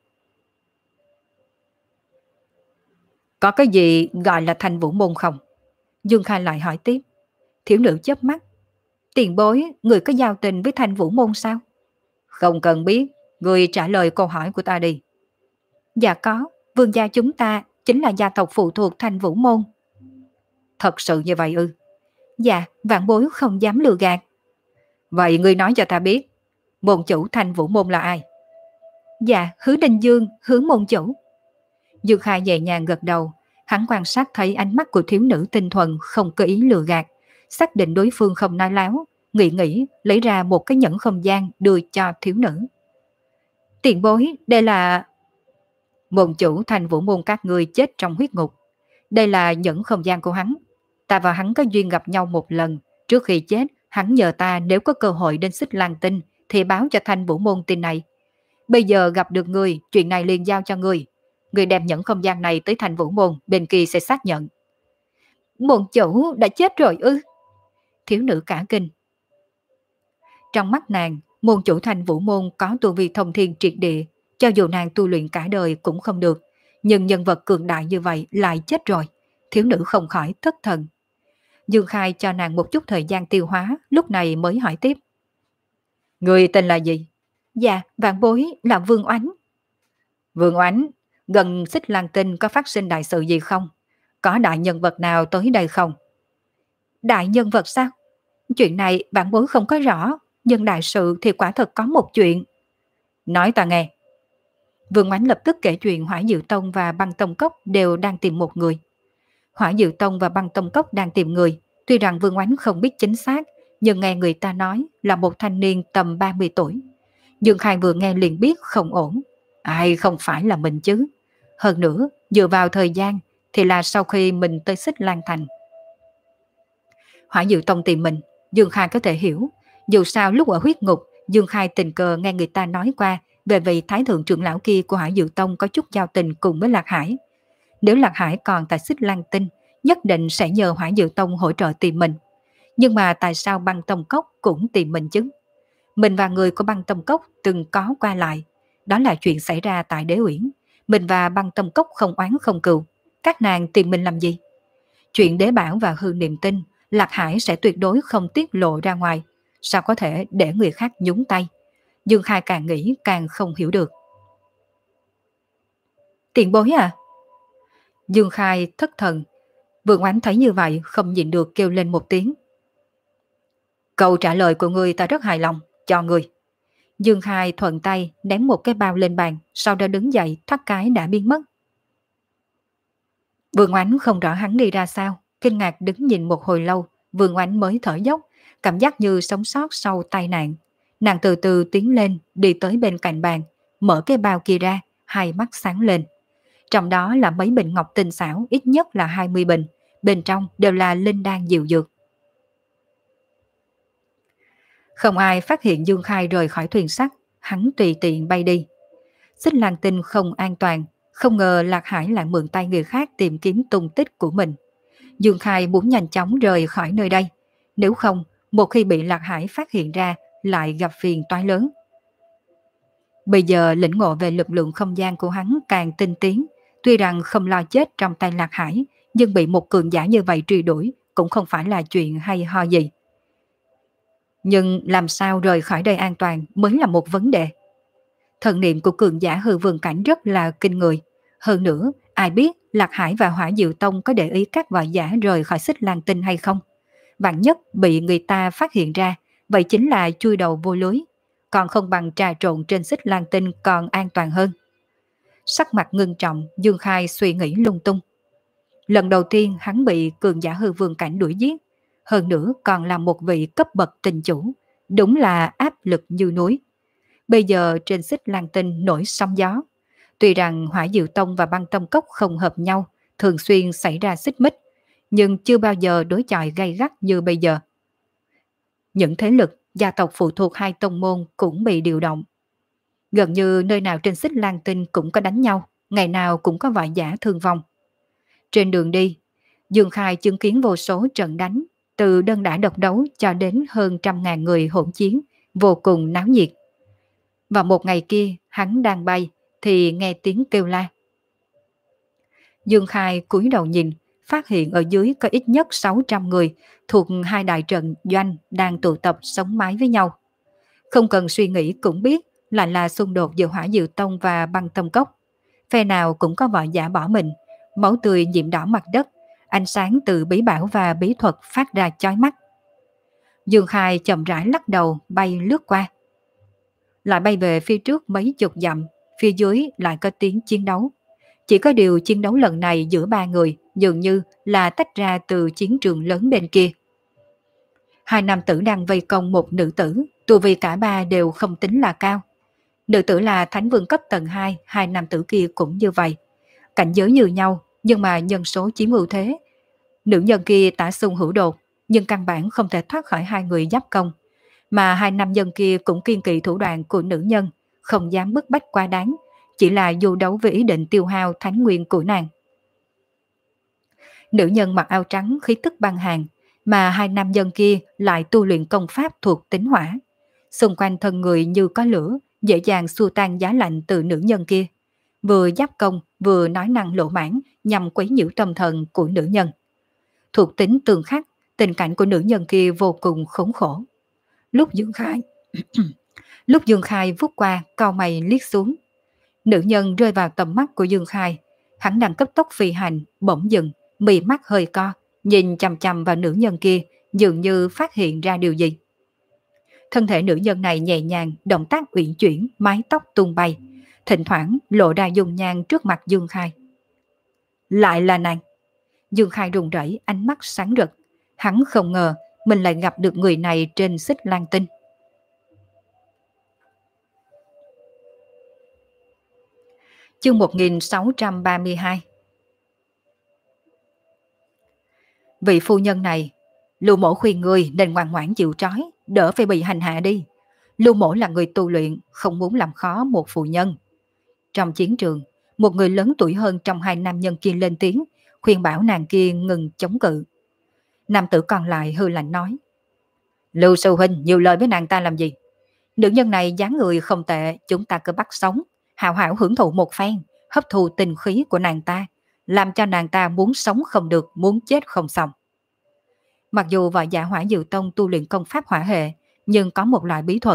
Có cái gì gọi là Thành Vũ Môn không? Dương Khai lại hỏi tiếp. Thiếu nữ chớp mắt. Tiền bối, người có giao tình với Thành Vũ Môn sao? Không cần biết, người trả lời câu hỏi của ta đi. Dạ có, vương gia chúng ta chính là gia tộc phụ thuộc Thành Vũ Môn. Thật sự như vậy ư? Dạ, vạn bối không dám lừa gạt. Vậy ngươi nói cho ta biết, môn chủ Thành Vũ Môn là ai? Dạ, Hứa Đình Dương, Hứa môn chủ. Dương Khai nhẹ nhàng gật đầu, hắn quan sát thấy ánh mắt của thiếu nữ tinh thuần không có ý lừa gạt, xác định đối phương không nói láo, nghĩ nghĩ lấy ra một cái nhẫn không gian đưa cho thiếu nữ. Tiền bối, đây là... Môn chủ Thành Vũ Môn các ngươi chết trong huyết ngục. Đây là nhẫn không gian của hắn. Ta và hắn có duyên gặp nhau một lần. Trước khi chết, hắn nhờ ta nếu có cơ hội đến Xích Lan Tinh thì báo cho Thành Vũ Môn tin này. Bây giờ gặp được ngươi, chuyện này liền giao cho ngươi. Ngươi đem nhẫn không gian này tới Thành Vũ Môn, bên kia sẽ xác nhận. Môn chủ đã chết rồi ư? Thiếu nữ cả kinh. Trong mắt nàng, môn chủ Thành Vũ Môn có tu vi thông thiên triệt địa, cho dù nàng tu luyện cả đời cũng không được, nhưng nhân vật cường đại như vậy lại chết rồi. Thiếu nữ không khỏi thất thần. Dương Khai cho nàng một chút thời gian tiêu hóa, lúc này mới hỏi tiếp. Người tên là gì? Dạ, vạn bối là Vương Oánh. Vương Oánh, gần Xích Lan Tinh có phát sinh đại sự gì không? Có đại nhân vật nào tới đây không? Đại nhân vật sao? Chuyện này vạn bối không có rõ, nhưng đại sự thì quả thật có một chuyện. Nói ta nghe. Vương Oánh lập tức kể chuyện Hỏa Diệu Tông và Băng Tông Cốc đều đang tìm một người. Hỏa Diệu Tông và Băng Tông Cốc đang tìm người, tuy rằng Vương Oánh không biết chính xác, nhưng nghe người ta nói là một thanh niên tầm ba mươi tuổi. Dương Khai vừa nghe liền biết không ổn. Ai không phải là mình chứ? Hơn nữa, dựa vào thời gian thì là sau khi mình tới Xích Lan Thành. Hỏa Diệu Tông tìm mình, Dương Khai có thể hiểu. Dù sao lúc ở huyết ngục, Dương Khai tình cờ nghe người ta nói qua về vị thái thượng trưởng lão kia của Hỏa Diệu Tông có chút giao tình cùng với Lạc Hải. Nếu Lạc Hải còn tại Xích Lan Tinh, nhất định sẽ nhờ Hỏa Diệu Tông hỗ trợ tìm mình. Nhưng mà tại sao Băng Tông Cốc cũng tìm mình chứ? Mình và người của Băng Tông Cốc từng có qua lại. Đó là chuyện xảy ra tại Đế Uyển. Mình và Băng Tông Cốc không oán không cừu. Các nàng tìm mình làm gì? Chuyện Đế Bảo và Hư Niệm Tinh, Lạc Hải sẽ tuyệt đối không tiết lộ ra ngoài. Sao có thể để người khác nhúng tay? Dương Khai càng nghĩ càng không hiểu được. Tiền bối à? Dương Khai thất thần. Vương Oánh thấy như vậy không nhịn được kêu lên một tiếng. Câu trả lời của ngươi ta rất hài lòng, cho ngươi. Dương Khai thuận tay ném một cái bao lên bàn, sau đó đứng dậy thoát cái đã biến mất. Vương Oánh không rõ hắn đi ra sao, kinh ngạc đứng nhìn một hồi lâu, Vương Oánh mới thở dốc, cảm giác như sống sót sau tai nạn. Nàng từ từ tiến lên, đi tới bên cạnh bàn, mở cái bao kia ra, hai mắt sáng lên. Trong đó là mấy bình ngọc tinh xảo, ít nhất là hai mươi bình, bên trong đều là linh đan diệu dược. Không ai phát hiện Dương Khai rời khỏi thuyền sắt, hắn tùy tiện bay đi. Xích Lan Tinh không an toàn, không ngờ Lạc Hải lại mượn tay người khác tìm kiếm tung tích của mình. Dương Khai muốn nhanh chóng rời khỏi nơi đây, nếu không, một khi bị Lạc Hải phát hiện ra, lại gặp phiền toái lớn. Bây giờ lĩnh ngộ về lực lượng không gian của hắn càng tinh tiến, tuy rằng không lo chết trong tay Lạc Hải, nhưng bị một cường giả như vậy truy đuổi cũng không phải là chuyện hay ho gì. Nhưng làm sao rời khỏi đây an toàn mới là một vấn đề. Thần niệm của cường giả hư vương cảnh rất là kinh người. Hơn nữa, ai biết Lạc Hải và Hỏa Diệu Tông có để ý các võ giả rời khỏi Xích Lan Tinh hay không? Vạn nhất bị người ta phát hiện ra, vậy chính là chui đầu vô lưới. Còn không bằng trà trộn trên Xích Lan Tinh còn an toàn hơn. Sắc mặt ngưng trọng, Dương Khai suy nghĩ lung tung. Lần đầu tiên hắn bị cường giả hư vương cảnh đuổi giết, hơn nữa còn là một vị cấp bậc tình chủ, đúng là áp lực như núi. Bây giờ trên Xích Lan Tinh nổi sóng gió. Tuy rằng Hỏa Diệu Tông và Băng Tâm Cốc không hợp nhau, thường xuyên xảy ra xích mích, nhưng chưa bao giờ đối chọi gay gắt như bây giờ. Những thế lực, gia tộc phụ thuộc hai tông môn cũng bị điều động. Gần như nơi nào trên Xích Lan Tinh cũng có đánh nhau, ngày nào cũng có võ giả thương vong. Trên đường đi, Dương Khai chứng kiến vô số trận đánh, từ đơn đả độc đấu cho đến hơn trăm ngàn người hỗn chiến, vô cùng náo nhiệt. Và một ngày kia, hắn đang bay, thì nghe tiếng kêu la. Dương Khai cúi đầu nhìn, phát hiện ở dưới có ít nhất sáu trăm người thuộc hai đại trận doanh đang tụ tập sống mái với nhau. Không cần suy nghĩ cũng biết là là xung đột giữa Hỏa Diệu Tông và Băng Tâm Cốc. Phe nào cũng có võ giả bỏ mình, máu tươi nhuộm đỏ mặt đất, ánh sáng từ bí bảo và bí thuật phát ra chói mắt. Dương Khai chậm rãi lắc đầu bay lướt qua. Lại bay về phía trước mấy chục dặm, phía dưới lại có tiếng chiến đấu. Chỉ có điều chiến đấu lần này giữa ba người dường như là tách ra từ chiến trường lớn bên kia. Hai nam tử đang vây công một nữ tử, tu vi cả ba đều không tính là cao. Nữ tử là thánh vương cấp tầng hai, hai nam tử kia cũng như vậy. Cảnh giới như nhau, nhưng mà nhân số chiếm ưu thế. Nữ nhân kia tả xung hữu đột, nhưng căn bản không thể thoát khỏi hai người giáp công. Mà hai nam nhân kia cũng kiên kỵ thủ đoạn của nữ nhân, không dám bức bách quá đáng, chỉ là dù đấu với ý định tiêu hao thánh nguyên của nàng. Nữ nhân mặc áo trắng khí tức băng hàng, mà hai nam nhân kia lại tu luyện công pháp thuộc tính hỏa. Xung quanh thân người như có lửa, dễ dàng xua tan giá lạnh từ nữ nhân kia. Vừa giáp công, vừa nói năng lộ mãn nhằm quấy nhiễu tâm thần của nữ nhân. Thuộc tính tương khắc, tình cảnh của nữ nhân kia vô cùng khốn khổ. Lúc Dương Khai Lúc Dương Khai vút qua, cau mày liếc xuống. Nữ nhân rơi vào tầm mắt của Dương Khai. Hắn đang cấp tốc phi hành, bỗng dừng, mì mắt hơi co, nhìn chằm chằm vào nữ nhân kia, dường như phát hiện ra điều gì. Thân thể nữ nhân này nhẹ nhàng, động tác uyển chuyển, mái tóc tung bay, thỉnh thoảng lộ ra dung nhan trước mặt Dương Khai. Lại là nàng. Dương Khai run rẩy, ánh mắt sáng rực. Hắn không ngờ mình lại gặp được người này trên Xích Lan Tinh. Chương một nghìn sáu trăm ba mươi hai. Vị phu nhân này, Lưu Mổ khuyên người nên ngoan ngoãn chịu trói, đỡ phải bị hành hạ đi. Lưu Mổ là người tu luyện, không muốn làm khó một phụ nhân. Trong chiến trường, một người lớn tuổi hơn trong hai nam nhân kia lên tiếng, khuyên bảo nàng kia ngừng chống cự. Nam tử còn lại hư lạnh nói. Lưu sư huynh nhiều lời với nàng ta làm gì? Nữ nhân này dáng người không tệ, chúng ta cứ bắt sống, hào hảo hưởng thụ một phen, hấp thụ tình khí của nàng ta, làm cho nàng ta muốn sống không được, muốn chết không xong. Mặc dù võ giả Hỏa Diệu Tông tu luyện công pháp hỏa hệ, nhưng có một loại bí thuật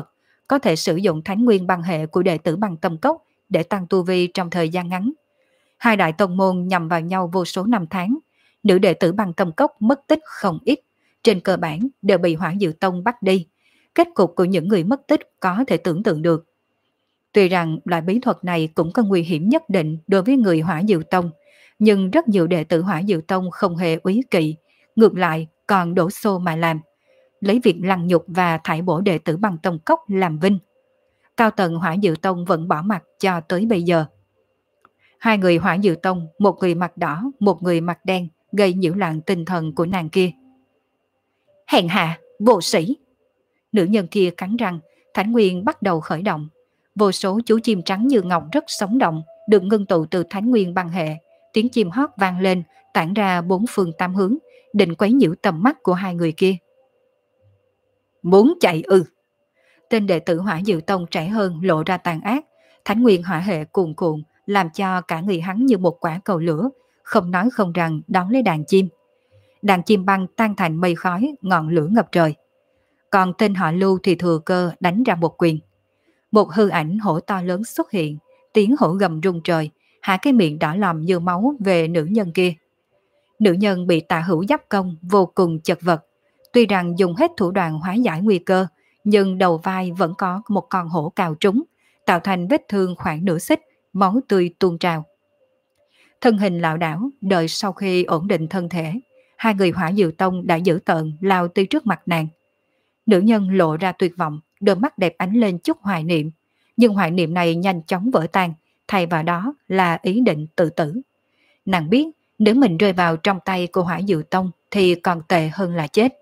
có thể sử dụng thánh nguyên băng hệ của đệ tử Băng Tâm Cốc để tăng tu vi trong thời gian ngắn. Hai đại tông môn nhằm vào nhau vô số năm tháng, nữ đệ tử Băng Tâm Cốc mất tích không ít, trên cơ bản đều bị Hỏa Diệu Tông bắt đi. Kết cục của những người mất tích có thể tưởng tượng được. Tuy rằng loại bí thuật này cũng có nguy hiểm nhất định đối với người Hỏa Diệu Tông, nhưng rất nhiều đệ tử Hỏa Diệu Tông không hề úy kỵ, ngược lại còn đổ xô mà làm, lấy việc lăng nhục và thải bổ đệ tử Băng Tâm Cốc làm vinh. Cao tầng Hỏa Diệu Tông vẫn bỏ mặc cho tới bây giờ. Hai người Hỏa Diệu Tông, một người mặt đỏ, một người mặt đen, gây nhiễu loạn tinh thần của nàng kia. Hèn hạ, vô sĩ! Nữ nhân kia cắn răng, thánh nguyên bắt đầu khởi động. Vô số chú chim trắng như ngọc rất sống động, được ngưng tụ từ thánh nguyên băng hệ. Tiếng chim hót vang lên, tản ra bốn phương tám hướng, định quấy nhiễu tầm mắt của hai người kia. Muốn chạy ư? Tên đệ tử Hỏa Diệu Tông trẻ hơn lộ ra tàn ác, thánh nguyên hỏa hệ cuồn cuộn, làm cho cả người hắn như một quả cầu lửa, không nói không rằng đón lấy đàn chim. Đàn chim băng tan thành mây khói, ngọn lửa ngập trời. Còn tên họ Lưu thì thừa cơ đánh ra một quyền. Một hư ảnh hổ to lớn xuất hiện, tiếng hổ gầm rung trời, hạ cái miệng đỏ lòm như máu về nữ nhân kia. Nữ nhân bị Tà Hữu giáp công vô cùng chật vật. Tuy rằng dùng hết thủ đoạn hóa giải nguy cơ, nhưng đầu vai vẫn có một con hổ cào trúng, tạo thành vết thương khoảng nửa xích, máu tươi tuôn trào. Thân hình lảo đảo, đợi sau khi ổn định thân thể, hai người Hỏa Diệu Tông đã giữ tợn lao tới trước mặt nàng. Nữ nhân lộ ra tuyệt vọng, đôi mắt đẹp ánh lên chút hoài niệm, nhưng hoài niệm này nhanh chóng vỡ tan, thay vào đó là ý định tự tử. Nàng biết nếu mình rơi vào trong tay của Hỏa Diệu Tông thì còn tệ hơn là chết.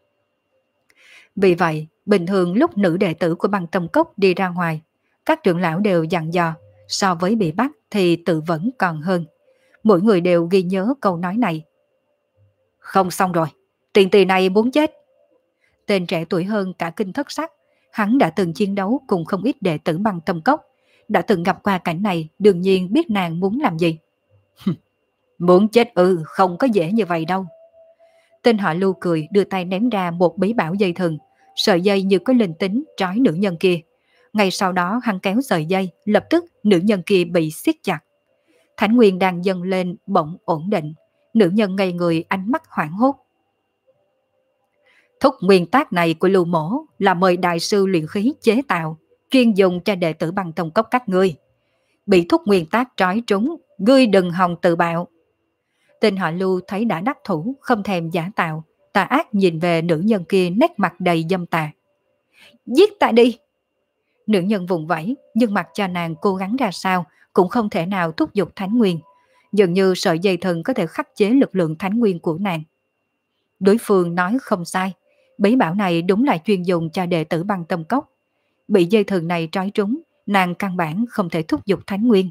Vì vậy, bình thường lúc nữ đệ tử của Băng Tâm Cốc đi ra ngoài, các trưởng lão đều dặn dò, so với bị bắt thì tự vẫn còn hơn. Mỗi người đều ghi nhớ câu nói này. Không xong rồi, tiền tỷ này muốn chết. Tên trẻ tuổi hơn cả kinh thất sắc, hắn đã từng chiến đấu cùng không ít đệ tử Băng Tâm Cốc, đã từng gặp qua cảnh này, đương nhiên biết nàng muốn làm gì. Muốn chết ư, không có dễ như vậy đâu. Tên họ Lưu cười, đưa tay ném ra một bí bảo dây thừng, sợi dây như có linh tính trói nữ nhân kia. Ngay sau đó hắn kéo sợi dây, lập tức nữ nhân kia bị siết chặt. Thánh nguyên đang dâng lên bỗng ổn định, nữ nhân ngây người, ánh mắt hoảng hốt. Thúc nguyên tác này của Lưu Mổ là mời đại sư luyện khí chế tạo, chuyên dùng cho đệ tử Băng Tâm Cốc các ngươi. Bị thúc nguyên tác trói trúng, ngươi đừng hòng tự bạo. Tên họ Lưu thấy đã đắc thủ, không thèm giả tạo, tà ác nhìn về nữ nhân kia, nét mặt đầy dâm tà. Giết ta đi! Nữ nhân vùng vẫy, nhưng mặc cho nàng cố gắng ra sao cũng không thể nào thúc giục thánh nguyên. Dường như sợi dây thần có thể khắc chế lực lượng thánh nguyên của nàng. Đối phương nói không sai, bí bảo này đúng là chuyên dùng cho đệ tử Băng Tâm Cốc. Bị dây thần này trói trúng, nàng căn bản không thể thúc giục thánh nguyên.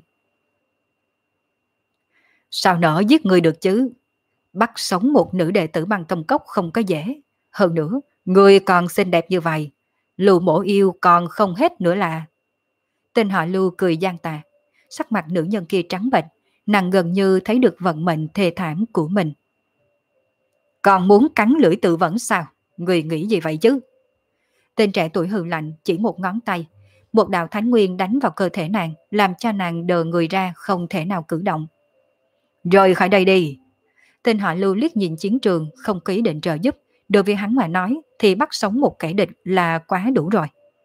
Sao nỡ giết người được chứ? Bắt sống một nữ đệ tử Băng Tâm Cốc không có dễ. Hơn nữa, người còn xinh đẹp như vậy, Lưu Mổ yêu còn không hết nữa là. Tên họ Lưu cười gian tà, sắc mặt nữ nhân kia trắng bệch, nàng gần như thấy được vận mệnh thê thảm của mình. Còn muốn cắn lưỡi tự vẫn sao? Người nghĩ gì vậy chứ? Tên trẻ tuổi hừ lạnh chỉ một ngón tay, một đạo thánh nguyên đánh vào cơ thể nàng, làm cho nàng đờ người ra không thể nào cử động. Rời khỏi đây đi! Tên họ Lưu liếc nhìn chiến trường, không có ý định trợ giúp. Đối với hắn mà nói thì bắt sống một kẻ địch là quá đủ rồi.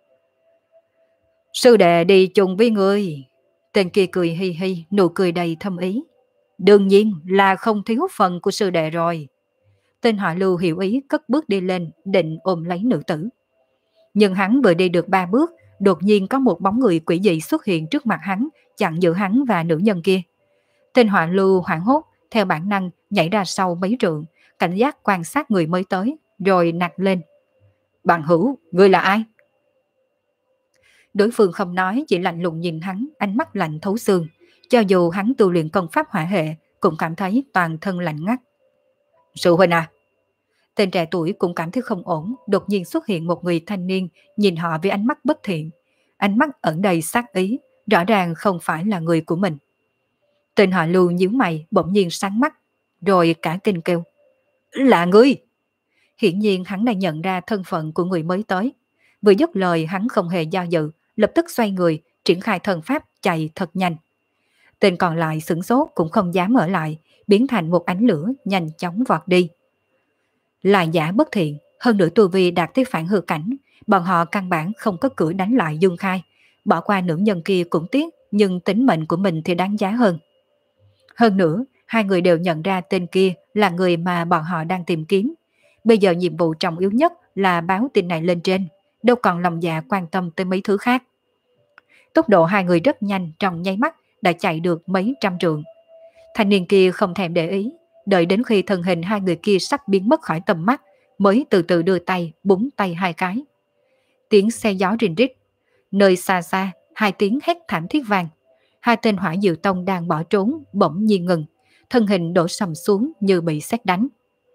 Sư đệ đi chung với người. Tên kia cười hi hi, nụ cười đầy thâm ý. Đương nhiên là không thiếu phần của sư đệ rồi. Tên họ Lưu hiểu ý, cất bước đi lên, định ôm lấy nữ tử. Nhưng hắn vừa đi được ba bước, đột nhiên có một bóng người quỷ dị xuất hiện trước mặt hắn, chặn giữa hắn và nữ nhân kia. Tên họ Lưu hoảng hốt, theo bản năng nhảy ra sau mấy trượng, cảnh giác quan sát người mới tới, rồi nạt lên. Bằng hữu, ngươi là ai? Đối phương không nói, chỉ lạnh lùng nhìn hắn, ánh mắt lạnh thấu xương. Cho dù hắn tu luyện công pháp hỏa hệ, cũng cảm thấy toàn thân lạnh ngắt. Sư huynh à? Tên trẻ tuổi cũng cảm thấy không ổn, đột nhiên xuất hiện một người thanh niên, nhìn họ với ánh mắt bất thiện. Ánh mắt ẩn đầy sát ý, rõ ràng không phải là người của mình. Tên họ Lưu nhíu mày, bỗng nhiên sáng mắt, rồi cả kinh kêu. Là ngươi! Hiển nhiên hắn đã nhận ra thân phận của người mới tới. Vừa dứt lời hắn không hề do dự, lập tức xoay người, triển khai thần pháp chạy thật nhanh. Tên còn lại sửng sốt cũng không dám ở lại, biến thành một ánh lửa nhanh chóng vọt đi. Là giả bất thiện, hơn nữa tu vi đạt tới phản hư cảnh, bọn họ căn bản không có cửa đánh lại Dương Khai, bỏ qua nữ nhân kia cũng tiếc, nhưng tính mệnh của mình thì đáng giá hơn. Hơn nữa, hai người đều nhận ra tên kia là người mà bọn họ đang tìm kiếm. Bây giờ nhiệm vụ trọng yếu nhất là báo tin này lên trên, đâu còn lòng dạ quan tâm tới mấy thứ khác. Tốc độ hai người rất nhanh, trong nháy mắt đã chạy được mấy trăm trượng. Thanh niên kia không thèm để ý, đợi đến khi thân hình hai người kia sắp biến mất khỏi tầm mắt, mới từ từ đưa tay, búng tay hai cái. Tiếng xe gió rình rít, nơi xa xa, hai tiếng hét thảm thiết vang. Hai tên Hỏa Diệu Tông đang bỏ trốn, bỗng nhiên ngừng, thân hình đổ sầm xuống như bị sét đánh.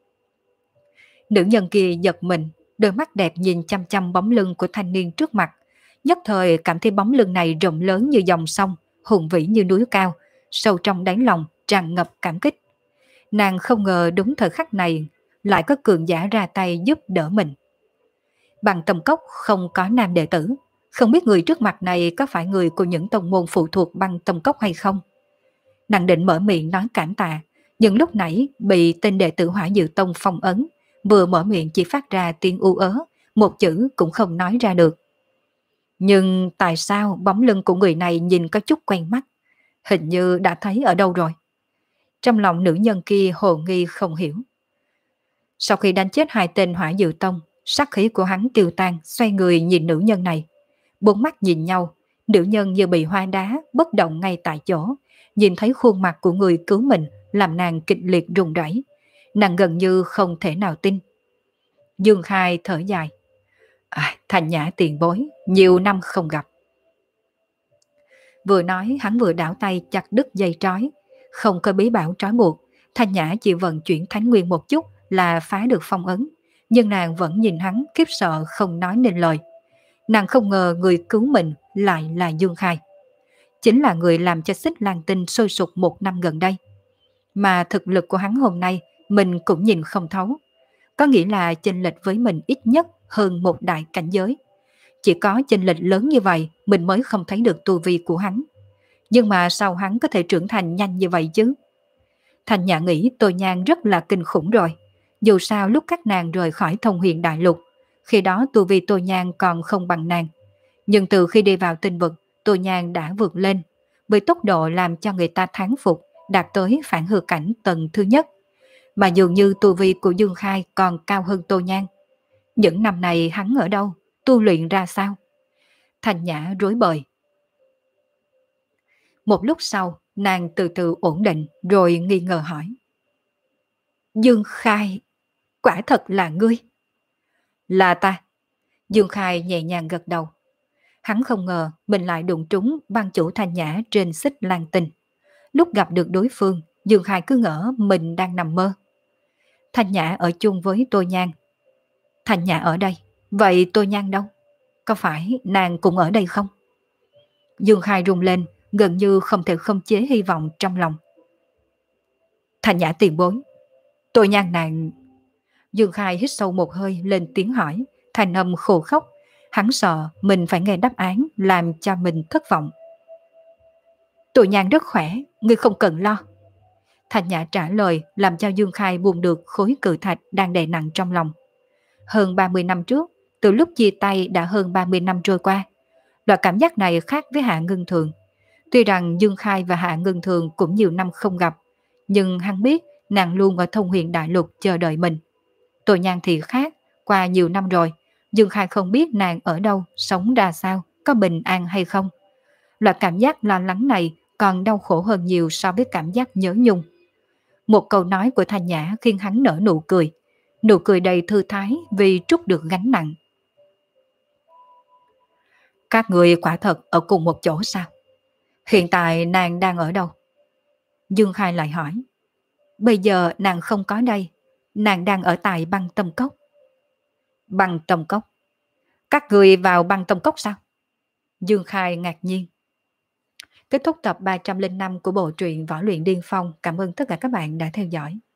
Nữ nhân kia giật mình, đôi mắt đẹp nhìn chăm chăm bóng lưng của thanh niên trước mặt, nhất thời cảm thấy bóng lưng này rộng lớn như dòng sông, hùng vĩ như núi cao, sâu trong đáy lòng tràn ngập cảm kích. Nàng không ngờ đúng thời khắc này lại có cường giả ra tay giúp đỡ mình. Bằng Tâm Cốc không có nam đệ tử, không biết người trước mặt này có phải người của những tông môn phụ thuộc Băng Tâm Cốc hay không. Nàng định mở miệng nói cảm tạ, nhưng lúc nãy bị tên đệ tử Hỏa Diệu Tông phong ấn, vừa mở miệng chỉ phát ra tiếng u ớ, một chữ cũng không nói ra được. Nhưng tại sao bóng lưng của người này nhìn có chút quen mắt, hình như đã thấy ở đâu rồi. Trong lòng nữ nhân kia hồ nghi không hiểu. Sau khi đánh chết hai tên Hỏa Diệu Tông, sát khí của hắn tiêu tan, xoay người nhìn nữ nhân này. Bốn mắt nhìn nhau, nữ nhân như bị hoa đá, bất động ngay tại chỗ. Nhìn thấy khuôn mặt của người cứu mình, làm nàng kịch liệt run rẩy. Nàng gần như không thể nào tin. Dương Khai thở dài. À, Thanh Nhã tiền bối, nhiều năm không gặp. Vừa nói hắn vừa đảo tay chặt đứt dây trói. Không có bí bảo trói buộc, Thanh Nhã chỉ vận chuyển thánh nguyên một chút là phá được phong ấn. Nhưng nàng vẫn nhìn hắn khiếp sợ không nói nên lời. Nàng không ngờ người cứu mình lại là Dương Khai. Chính là người làm cho Xích Lang Tinh sôi sục một năm gần đây. Mà thực lực của hắn hôm nay mình cũng nhìn không thấu. Có nghĩa là chênh lệch với mình ít nhất hơn một đại cảnh giới. Chỉ có chênh lệch lớn như vậy mình mới không thấy được tu vi của hắn. Nhưng mà sao hắn có thể trưởng thành nhanh như vậy chứ? Thanh Nhã nghĩ Tô Nhan rất là kinh khủng rồi. Dù sao lúc các nàng rời khỏi Thông Huyền Đại Lục, khi đó tu vi Tô Nhan còn không bằng nàng. Nhưng từ khi đi vào tinh vực, Tô Nhan đã vượt lên, với tốc độ làm cho người ta thán phục, đạt tới phản hư cảnh tầng thứ nhất. Mà dường như tu vi của Dương Khai còn cao hơn Tô Nhan. Những năm này hắn ở đâu? Tu luyện ra sao? Thanh Nhã rối bời. Một lúc sau, nàng từ từ ổn định rồi nghi ngờ hỏi. Dương Khai, quả thật là ngươi? Là ta. Dương Khai nhẹ nhàng gật đầu. Hắn không ngờ mình lại đụng trúng bang chủ Thanh Nhã trên Xích Lang Tinh. Lúc gặp được đối phương, Dương Khai cứ ngỡ mình đang nằm mơ. Thanh Nhã ở chung với Tô Nhan. Thanh Nhã ở đây, vậy Tô Nhan đâu? Có phải nàng cũng ở đây không? Dương Khai rung lên, gần như không thể không chế hy vọng trong lòng. Thanh Nhã tiền bối, Tô Nhan nàng... Dương Khai hít sâu một hơi lên tiếng hỏi, thanh âm khô khốc. Hắn sợ mình phải nghe đáp án làm cho mình thất vọng. Tô Nhan rất khỏe, ngươi không cần lo. Thanh Nhã trả lời làm cho Dương Khai buông được khối cự thạch đang đè nặng trong lòng. Hơn ba mươi năm trước, từ lúc chia tay đã hơn ba mươi năm trôi qua. Loại cảm giác này khác với Hạ Ngân Thường. Tuy rằng Dương Khai và Hạ Ngân Thường cũng nhiều năm không gặp, nhưng hắn biết nàng luôn ở Thông Huyền Đại Lục chờ đợi mình. Tô Nhan thì khác, qua nhiều năm rồi, Dương Khai không biết nàng ở đâu, sống ra sao, có bình an hay không. Loại cảm giác lo lắng này còn đau khổ hơn nhiều so với cảm giác nhớ nhung. Một câu nói của Thanh Nhã khiến hắn nở nụ cười. Nụ cười đầy thư thái vì trút được gánh nặng. Các người quả thật ở cùng một chỗ sao? Hiện tại nàng đang ở đâu? Dương Khai lại hỏi. Bây giờ nàng không có đây. Nàng đang ở tại Băng Tâm Cốc. Băng Tâm Cốc? Các người vào Băng Tâm Cốc sao? Dương Khai ngạc nhiên. Kết thúc tập ba trăm linh năm của bộ truyện Võ Luyện Điên Phong. Cảm ơn tất cả các bạn đã theo dõi.